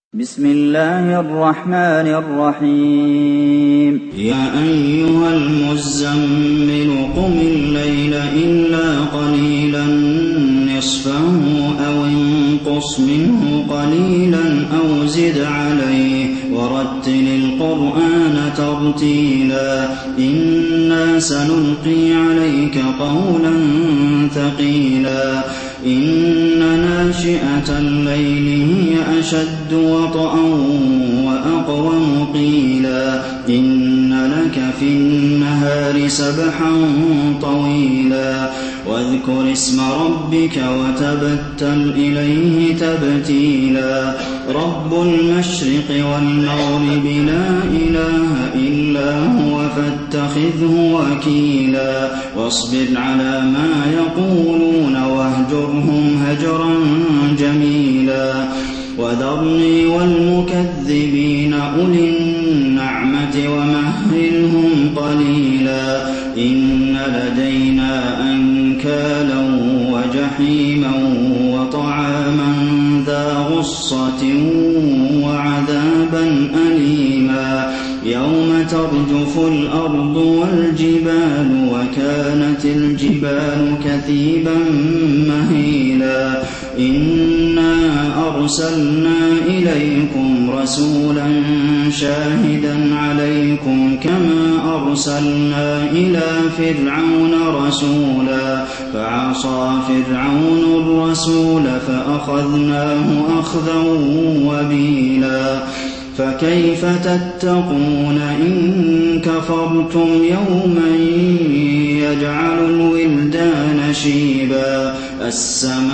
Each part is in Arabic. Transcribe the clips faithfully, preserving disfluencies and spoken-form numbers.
بسم الله الرحمن الرحيم يا أيها المزمل قم الليل إلا قليلا نصفه أو انقص منه قليلا أو زد عليه ورتل القرآن ترتيلا إنا سنلقي عليك قولا ثقيلا إن ناشئة الليل هي أشد وطئا وأقوم قيلا إن لك في النهار سبحا طويلا واذكر اسم ربك وتبتل إليه تبتيلا رب المشرق والمغرب لا إله إلا هو فاتخذه وكيلا واصبر على ما يقولون واهجرهم هجرا جميلا وذرني والمكذبين أولي النعمة ومهلهم قليلا إن لدينا أنكالا وجحيما وطعاما ذا غصة وعذابا أليما يوم ترجف الأرض والجبال وكانت الجبال كثيبا مهيلا إنا أرسلنا إليكم رسولا شاهدا عليكم كما أرسلنا إلى فرعون رسولا فعصى فرعون الرسول فأخذناه أخذا وبيلا فكيف تتقون إن كفرتم يوما يجعل الولدان شيبا السماء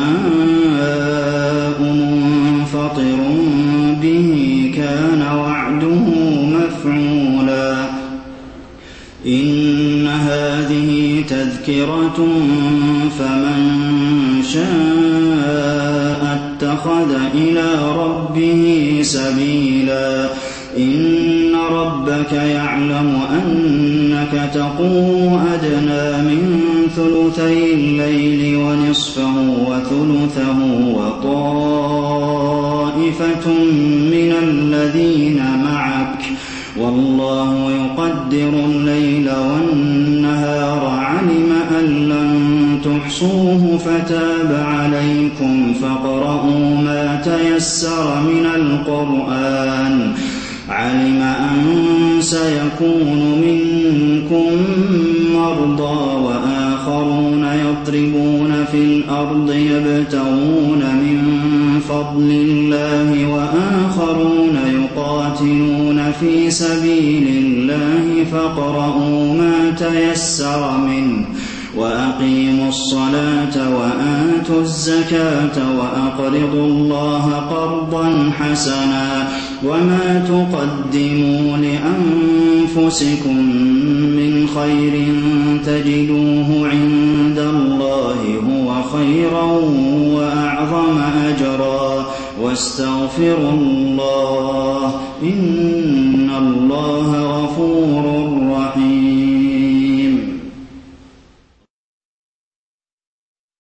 منفطر به كان وعده مفعولا إن هذه تذكرة فمن شاء اتخذ إلى ربه سبيلا إن ربك يعلم أنك تقوم أدنى من ثلثي الليل ونصفه وثلثه وطائفة من الذين معك والله يقدر الليل والنهار علم أن لن تحصوه فتاب عليكم فاقرؤوا ما تيسر من القرآن علم أن سيكون منكم مرضى وآخرون يضربون في الأرض يبتغون من فضل الله وآخرون يقاتلون في سبيل الله فاقرؤوا ما تيسر منه وأقيموا الصلاة وآتوا الزكاة وأقرضوا الله قرضا حسنا وما تقدموا لأنفسكم من خير تجدوه عند الله هو خيرا وأعظم أجرا واستغفروا الله إن الله